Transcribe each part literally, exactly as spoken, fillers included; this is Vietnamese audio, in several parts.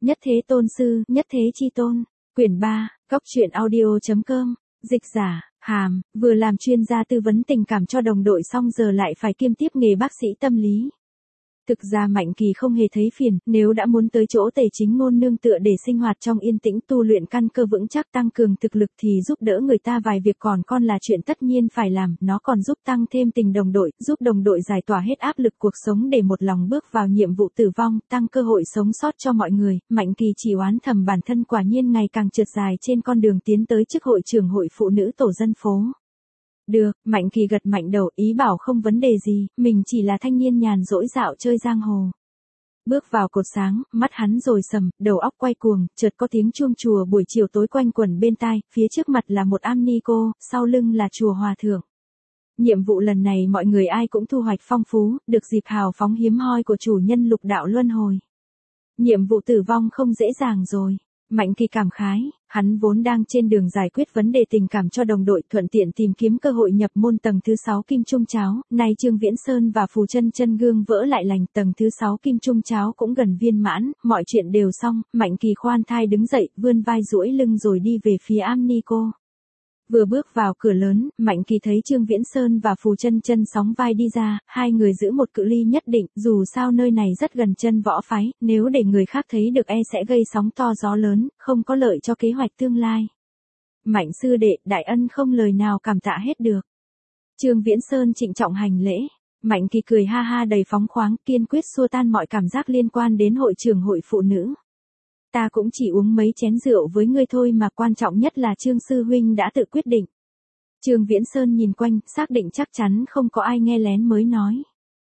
Nhất Thế Tôn Sư, Nhất Thế Chi Tôn. Quyển ba, Cóc truyện audio chấm com. Dịch giả, Hàm, vừa làm chuyên gia tư vấn tình cảm cho đồng đội xong giờ lại phải kiêm tiếp nghề bác sĩ tâm lý. Thực ra Mạnh Kỳ không hề thấy phiền, nếu đã muốn tới chỗ Tề Chính Ngôn nương tựa để sinh hoạt trong yên tĩnh tu luyện căn cơ vững chắc tăng cường thực lực thì giúp đỡ người ta vài việc còn con là chuyện tất nhiên phải làm, nó còn giúp tăng thêm tình đồng đội, giúp đồng đội giải tỏa hết áp lực cuộc sống để một lòng bước vào nhiệm vụ tử vong, tăng cơ hội sống sót cho mọi người. Mạnh Kỳ chỉ oán thầm bản thân quả nhiên ngày càng trượt dài trên con đường tiến tới chức hội trưởng hội phụ nữ tổ dân phố. Được, Mạnh Kỳ gật mạnh đầu, ý bảo không vấn đề gì, mình chỉ là thanh niên nhàn rỗi dạo chơi giang hồ. Bước vào cột sáng, mắt hắn rồi sầm, đầu óc quay cuồng, chợt có tiếng chuông chùa buổi chiều tối quanh quẩn bên tai, phía trước mặt là một am ni cô, sau lưng là chùa hòa thượng. Nhiệm vụ lần này mọi người ai cũng thu hoạch phong phú, được dịp hào phóng hiếm hoi của chủ nhân lục đạo luân hồi. Nhiệm vụ tử vong không dễ dàng rồi. Mạnh Kỳ cảm khái, hắn vốn đang trên đường giải quyết vấn đề tình cảm cho đồng đội, thuận tiện tìm kiếm cơ hội nhập môn tầng thứ sáu Kim Trung Cháo, nay Trương Viễn Sơn và Phù Chân Chân gương vỡ lại lành, tầng thứ sáu Kim Trung Cháo cũng gần viên mãn, mọi chuyện đều xong. Mạnh Kỳ khoan thai đứng dậy, vươn vai duỗi lưng rồi đi về phía am ni cô. Vừa bước vào cửa lớn, Mạnh Kỳ thấy Trương Viễn Sơn và Phù Chân Chân sóng vai đi ra, hai người giữ một cự ly nhất định, dù sao nơi này rất gần chân võ phái, nếu để người khác thấy được e sẽ gây sóng to gió lớn, không có lợi cho kế hoạch tương lai. Mạnh sư đệ, đại ân không lời nào cảm tạ hết được. Trương Viễn Sơn trịnh trọng hành lễ. Mạnh Kỳ cười ha ha đầy phóng khoáng, kiên quyết xua tan mọi cảm giác liên quan đến hội trưởng hội phụ nữ. Ta cũng chỉ uống mấy chén rượu với ngươi thôi mà, quan trọng nhất là Trương sư huynh đã tự quyết định. Trương Viễn Sơn nhìn quanh, xác định chắc chắn không có ai nghe lén mới nói.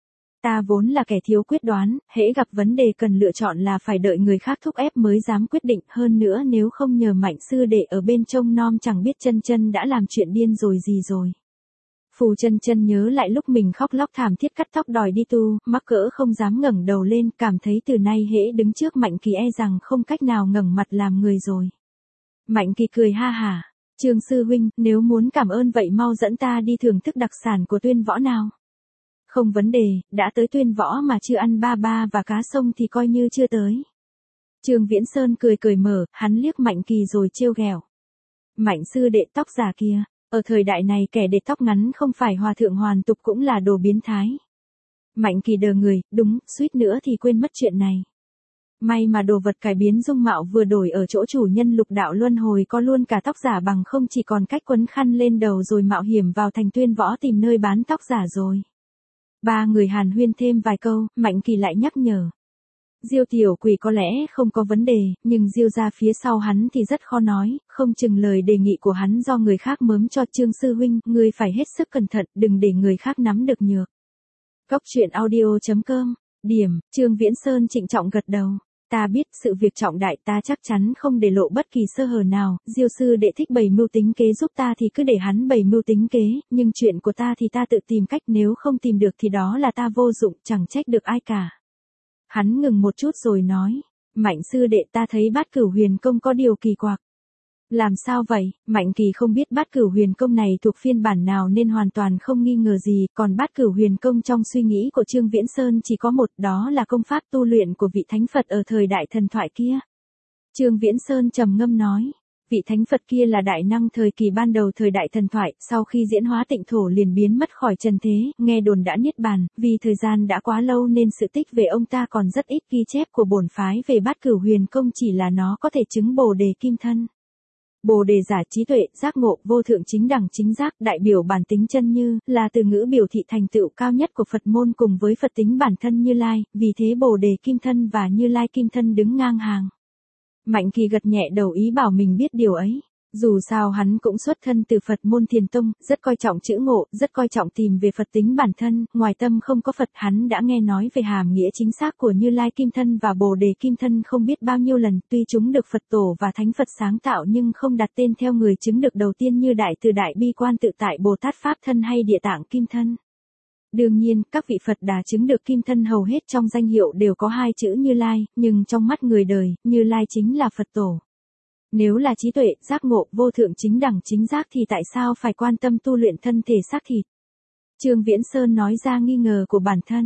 Ta vốn là kẻ thiếu quyết đoán, hễ gặp vấn đề cần lựa chọn là phải đợi người khác thúc ép mới dám quyết định, hơn nữa nếu không nhờ Mạnh sư đệ ở bên trông nom chẳng biết Chân Chân đã làm chuyện điên rồi gì rồi. Phù Chân Chân nhớ lại lúc mình khóc lóc thảm thiết cắt tóc đòi đi tu, mắc cỡ không dám ngẩng đầu lên, cảm thấy từ nay hễ đứng trước Mạnh Kỳ e rằng không cách nào ngẩng mặt làm người rồi. Mạnh Kỳ cười ha hả, Trương sư huynh, nếu muốn cảm ơn vậy mau dẫn ta đi thưởng thức đặc sản của Tuyên Võ nào. Không vấn đề, đã tới Tuyên Võ mà chưa ăn ba ba và cá sông thì coi như chưa tới. Trương Viễn Sơn cười cười mở, hắn liếc Mạnh Kỳ rồi trêu ghẹo. Mạnh sư đệ tóc giả kia. Ở thời đại này kẻ để tóc ngắn không phải hòa thượng hoàn tục cũng là đồ biến thái. Mạnh Kỳ đờ người, đúng, suýt nữa thì quên mất chuyện này. May mà đồ vật cải biến dung mạo vừa đổi ở chỗ chủ nhân lục đạo luân hồi có luôn cả tóc giả, bằng không chỉ còn cách quấn khăn lên đầu rồi mạo hiểm vào thành Tuyên Võ tìm nơi bán tóc giả rồi. Ba người hàn huyên thêm vài câu, Mạnh Kỳ lại nhắc nhở. Diêu tiểu quỷ có lẽ không có vấn đề, nhưng Diêu ra phía sau hắn thì rất khó nói, không chừng lời đề nghị của hắn do người khác mớm cho. Trương sư huynh, ngươi phải hết sức cẩn thận, đừng để người khác nắm được nhược. Cóc truyện audio chấm com. Điểm, Trương Viễn Sơn trịnh trọng gật đầu. Ta biết, sự việc trọng đại ta chắc chắn không để lộ bất kỳ sơ hở nào, Diêu sư đệ thích bày mưu tính kế giúp ta thì cứ để hắn bày mưu tính kế, nhưng chuyện của ta thì ta tự tìm cách, nếu không tìm được thì đó là ta vô dụng, chẳng trách được ai cả. Hắn ngừng một chút rồi nói, Mạnh sư đệ, ta thấy Bát Cửu Huyền Công có điều kỳ quặc. Làm sao vậy? Mạnh Kỳ không biết Bát Cửu Huyền Công này thuộc phiên bản nào nên hoàn toàn không nghi ngờ gì, còn Bát Cửu Huyền Công trong suy nghĩ của Trương Viễn Sơn chỉ có một, đó là công pháp tu luyện của vị thánh Phật ở thời đại thần thoại kia. Trương Viễn Sơn trầm ngâm nói, vị thánh Phật kia là đại năng thời kỳ ban đầu thời đại thần thoại, sau khi diễn hóa tịnh thổ liền biến mất khỏi trần thế, nghe đồn đã niết bàn, vì thời gian đã quá lâu nên sự tích về ông ta còn rất ít, ghi chép của bổn phái về Bát Cửu Huyền Công chỉ là nó có thể chứng Bồ Đề Kim Thân. Bồ Đề giả trí tuệ, giác ngộ, vô thượng chính đẳng chính giác, đại biểu bản tính chân như, là từ ngữ biểu thị thành tựu cao nhất của Phật môn cùng với Phật tính bản thân Như Lai, vì thế Bồ Đề Kim Thân và Như Lai Kim Thân đứng ngang hàng. Mạnh Kỳ gật nhẹ đầu ý bảo mình biết điều ấy. Dù sao hắn cũng xuất thân từ Phật môn Thiền Tông, rất coi trọng chữ ngộ, rất coi trọng tìm về Phật tính bản thân, ngoài tâm không có Phật. Hắn đã nghe nói về hàm nghĩa chính xác của Như Lai Kim Thân và Bồ Đề Kim Thân không biết bao nhiêu lần, tuy chúng được Phật tổ và Thánh Phật sáng tạo nhưng không đặt tên theo người chứng được đầu tiên như Đại Từ Đại Bi Quan Tự Tại Bồ Tát Pháp Thân hay Địa Tạng Kim Thân. Đương nhiên, các vị Phật Đà chứng được Kim Thân hầu hết trong danh hiệu đều có hai chữ Như Lai, nhưng trong mắt người đời, Như Lai chính là Phật tổ. Nếu là trí tuệ, giác ngộ, vô thượng chính đẳng chính giác thì tại sao phải quan tâm tu luyện thân thể xác thịt? Trương Viễn Sơn nói ra nghi ngờ của bản thân.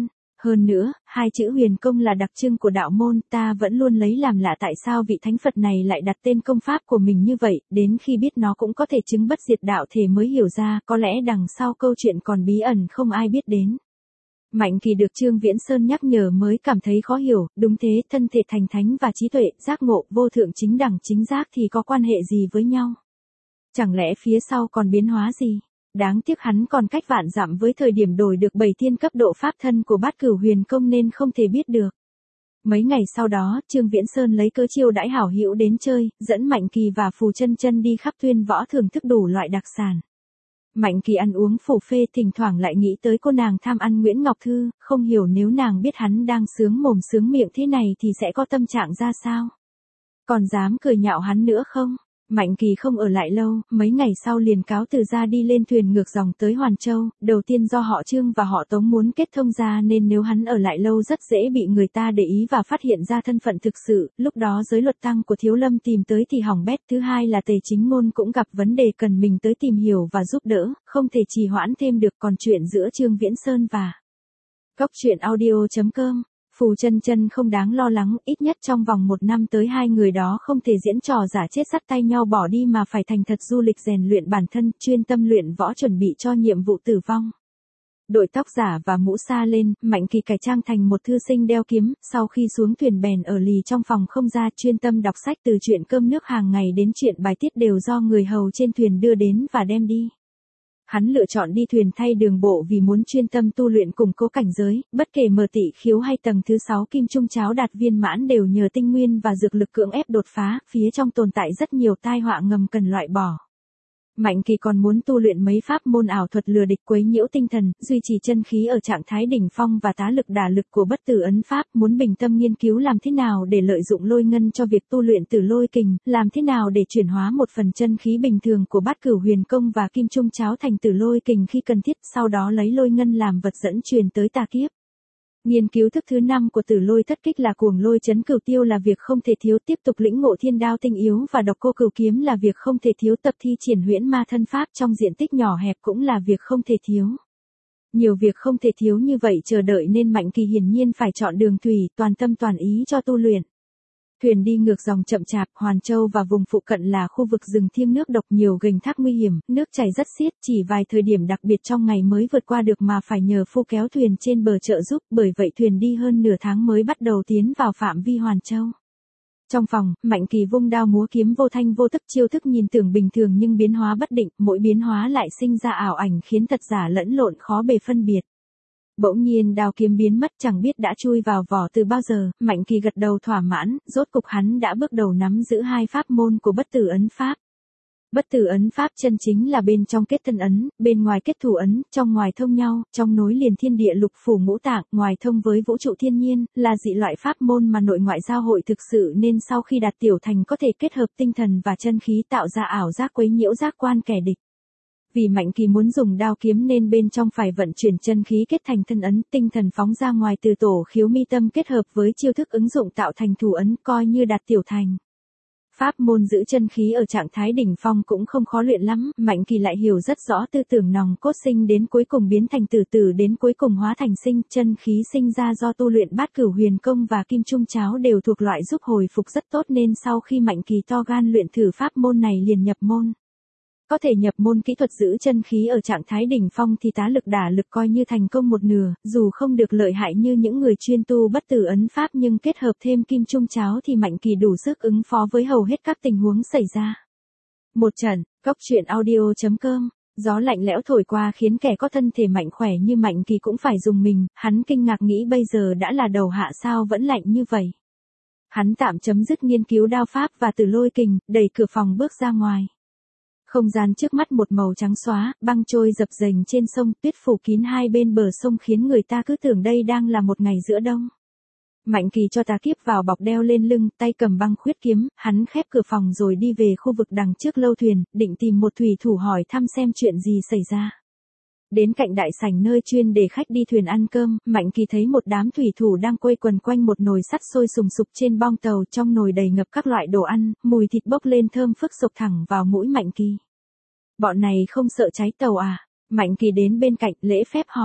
Hơn nữa, hai chữ huyền công là đặc trưng của đạo môn, ta vẫn luôn lấy làm lạ tại sao vị thánh Phật này lại đặt tên công pháp của mình như vậy, đến khi biết nó cũng có thể chứng bất diệt đạo thể mới hiểu ra, có lẽ đằng sau câu chuyện còn bí ẩn không ai biết đến. Mạnh Kỳ được Trương Viễn Sơn nhắc nhở mới cảm thấy khó hiểu, đúng thế, thân thể thành thánh và trí tuệ, giác ngộ, vô thượng chính đẳng chính giác thì có quan hệ gì với nhau? Chẳng lẽ phía sau còn biến hóa gì? Đáng tiếc hắn còn cách vạn dặm với thời điểm đổi được bảy thiên cấp độ pháp thân của Bát Cửu Huyền Công nên không thể biết được. Mấy ngày sau đó, Trương Viễn Sơn lấy cớ chiêu đãi hảo hữu đến chơi, dẫn Mạnh Kỳ và Phù Chân Chân đi khắp Tuyên Võ thưởng thức đủ loại đặc sản. Mạnh Kỳ ăn uống phủ phê, thỉnh thoảng lại nghĩ tới cô nàng tham ăn Nguyễn Ngọc Thư, không hiểu nếu nàng biết hắn đang sướng mồm sướng miệng thế này thì sẽ có tâm trạng ra sao? Còn dám cười nhạo hắn nữa không? Mạnh Kỳ không ở lại lâu, mấy ngày sau liền cáo từ ra đi lên thuyền ngược dòng tới Hoàn Châu, đầu tiên do họ Trương và họ Tống muốn kết thông ra nên nếu hắn ở lại lâu rất dễ bị người ta để ý và phát hiện ra thân phận thực sự, lúc đó giới luật tăng của Thiếu Lâm tìm tới thì hỏng bét. Thứ hai là Tề Chính Ngôn cũng gặp vấn đề cần mình tới tìm hiểu và giúp đỡ, không thể trì hoãn thêm được. Còn chuyện giữa Trương Viễn Sơn và Cốc truyện audio chấm com Phù Chân Chân không đáng lo lắng, ít nhất trong vòng một năm tới hai người đó không thể diễn trò giả chết sắt tay nhau bỏ đi mà phải thành thật du lịch rèn luyện bản thân, chuyên tâm luyện võ chuẩn bị cho nhiệm vụ tử vong. Đội tóc giả và mũ sa lên, Mạnh Kỳ cải trang thành một thư sinh đeo kiếm, sau khi xuống thuyền bèn ở lì trong phòng không ra, chuyên tâm đọc sách từ chuyện cơm nước hàng ngày đến chuyện bài tiết đều do người hầu trên thuyền đưa đến và đem đi. Hắn lựa chọn đi thuyền thay đường bộ vì muốn chuyên tâm tu luyện củng cố cảnh giới, bất kể mở tị khiếu hay tầng thứ sáu kim trung cháo đạt viên mãn đều nhờ tinh nguyên và dược lực cưỡng ép đột phá, phía trong tồn tại rất nhiều tai họa ngầm cần loại bỏ. Mạnh Kỳ còn muốn tu luyện mấy pháp môn ảo thuật lừa địch quấy nhiễu tinh thần, duy trì chân khí ở trạng thái đỉnh phong và tá lực đả lực của bất tử ấn pháp, muốn bình tâm nghiên cứu làm thế nào để lợi dụng lôi ngân cho việc tu luyện Tử Lôi Kình, làm thế nào để chuyển hóa một phần chân khí bình thường của Bát Cửu Huyền Công và Kim Trung Cháo thành Tử Lôi Kình khi cần thiết, sau đó lấy lôi ngân làm vật dẫn truyền tới tà kiếp. Nghiên cứu thức thứ năm của Tử Lôi Thất Kích là Cuồng Lôi Chấn Cửu Tiêu là việc không thể thiếu, tiếp tục lĩnh ngộ Thiên Đao tinh yếu và Độc Cô Cửu Kiếm là việc không thể thiếu, tập thi triển Huyễn Ma thân pháp trong diện tích nhỏ hẹp cũng là việc không thể thiếu. Nhiều việc không thể thiếu như vậy chờ đợi nên Mạnh Kỳ hiển nhiên phải chọn đường thủy, toàn tâm toàn ý cho tu luyện. Thuyền đi ngược dòng chậm chạp, Hoàn Châu và vùng phụ cận là khu vực rừng thiêng nước độc, nhiều gành thác nguy hiểm, nước chảy rất xiết, chỉ vài thời điểm đặc biệt trong ngày mới vượt qua được mà phải nhờ phu kéo thuyền trên bờ trợ giúp, bởi vậy thuyền đi hơn nửa tháng mới bắt đầu tiến vào phạm vi Hoàn Châu. Trong phòng, Mạnh Kỳ vung đao múa kiếm vô thanh vô tức, chiêu thức nhìn tưởng bình thường nhưng biến hóa bất định, mỗi biến hóa lại sinh ra ảo ảnh khiến thật giả lẫn lộn khó bề phân biệt. Bỗng nhiên đao kiếm biến mất, chẳng biết đã chui vào vỏ từ bao giờ, Mạnh Kỳ gật đầu thỏa mãn, rốt cục hắn đã bước đầu nắm giữ hai pháp môn của bất tử ấn pháp. Bất tử ấn pháp chân chính là bên trong kết thân ấn, bên ngoài kết thủ ấn, trong ngoài thông nhau, trong nối liền thiên địa lục phủ ngũ tạng, ngoài thông với vũ trụ thiên nhiên, là dị loại pháp môn mà nội ngoại giao hội thực sự nên sau khi đạt tiểu thành có thể kết hợp tinh thần và chân khí tạo ra ảo giác quấy nhiễu giác quan kẻ địch. Vì Mạnh Kỳ muốn dùng đao kiếm nên bên trong phải vận chuyển chân khí kết thành thân ấn, tinh thần phóng ra ngoài từ tổ khiếu mi tâm kết hợp với chiêu thức ứng dụng tạo thành thủ ấn, coi như đạt tiểu thành. Pháp môn giữ chân khí ở trạng thái đỉnh phong cũng không khó luyện lắm, Mạnh Kỳ lại hiểu rất rõ tư tưởng nòng cốt sinh đến cuối cùng biến thành tử tử đến cuối cùng hóa thành sinh, chân khí sinh ra do tu luyện Bát Cửu Huyền Công và Kim Trung Cháo đều thuộc loại giúp hồi phục rất tốt nên sau khi Mạnh Kỳ to gan luyện thử pháp môn này liền nhập môn. Có thể nhập môn kỹ thuật giữ chân khí ở trạng thái đỉnh phong thì tá lực đả lực coi như thành công một nửa, dù không được lợi hại như những người chuyên tu bất tử ấn pháp nhưng kết hợp thêm Kim Trung Cháo thì Mạnh Kỳ đủ sức ứng phó với hầu hết các tình huống xảy ra. Một trận, Cốc truyện audio chấm com, gió lạnh lẽo thổi qua khiến kẻ có thân thể mạnh khỏe như Mạnh Kỳ cũng phải dùng mình, hắn kinh ngạc nghĩ bây giờ đã là đầu hạ sao vẫn lạnh như vậy. Hắn tạm chấm dứt nghiên cứu đao pháp và Tử Lôi Kình, đẩy cửa phòng bước ra ngoài. Không gian trước mắt một màu trắng xóa, băng trôi dập dềnh trên sông, tuyết phủ kín hai bên bờ sông khiến người ta cứ tưởng đây đang là một ngày giữa đông. Mạnh Kỳ cho tà kiếp vào bọc đeo lên lưng, tay cầm băng khuyết kiếm, hắn khép cửa phòng rồi đi về khu vực đằng trước lâu thuyền, định tìm một thủy thủ hỏi thăm xem chuyện gì xảy ra. Đến cạnh đại sảnh nơi chuyên để khách đi thuyền ăn cơm, Mạnh Kỳ thấy một đám thủy thủ đang quây quần quanh một nồi sắt sôi sùng sục trên bong tàu, trong nồi đầy ngập các loại đồ ăn, mùi thịt bốc lên thơm phức sộc thẳng vào mũi Mạnh Kỳ. Bọn này không sợ cháy tàu à? Mạnh Kỳ đến bên cạnh lễ phép hỏi.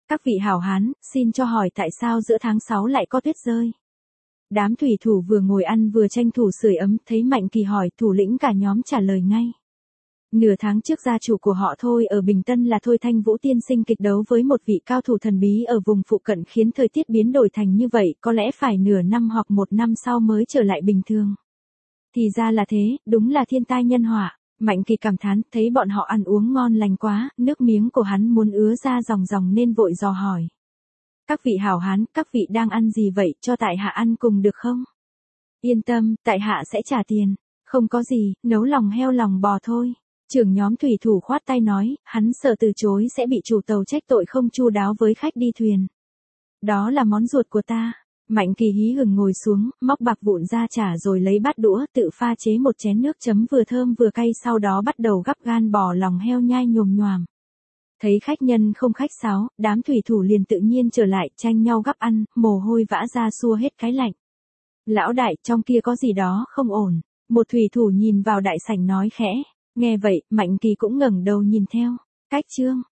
Các vị hảo hán, xin cho hỏi tại sao giữa tháng sáu lại có tuyết rơi? Đám thủy thủ vừa ngồi ăn vừa tranh thủ sưởi ấm, thấy Mạnh Kỳ hỏi, thủ lĩnh cả nhóm trả lời ngay. Nửa tháng trước gia chủ của họ Thôi ở Bình Tân là Thôi Thanh Vũ tiên sinh kịch đấu với một vị cao thủ thần bí ở vùng phụ cận khiến thời tiết biến đổi thành như vậy, có lẽ phải nửa năm hoặc một năm sau mới trở lại bình thường. Thì ra là thế, đúng là thiên tai nhân họa. Mạnh Kỳ cảm thán, thấy bọn họ ăn uống ngon lành quá, nước miếng của hắn muốn ứa ra ròng ròng nên vội dò hỏi. Các vị hảo hán, các vị đang ăn gì vậy, cho tại hạ ăn cùng được không? Yên tâm, tại hạ sẽ trả tiền. Không có gì, nấu lòng heo lòng bò thôi. Trưởng nhóm thủy thủ khoát tay nói, hắn sợ từ chối sẽ bị chủ tàu trách tội không chu đáo với khách đi thuyền. Đó là món ruột của ta. Mạnh Kỳ hí hửng ngồi xuống, móc bạc vụn ra trả rồi lấy bát đũa tự pha chế một chén nước chấm vừa thơm vừa cay, sau đó bắt đầu gắp gan bò lòng heo nhai nhồm nhoàm. Thấy khách nhân không khách sáo, đám thủy thủ liền tự nhiên trở lại, tranh nhau gắp ăn, mồ hôi vã ra xua hết cái lạnh. Lão đại, trong kia có gì đó không ổn. Một thủy thủ nhìn vào đại sảnh nói khẽ. Nghe vậy, Mạnh Kỳ cũng ngẩng đầu nhìn theo. Cách chương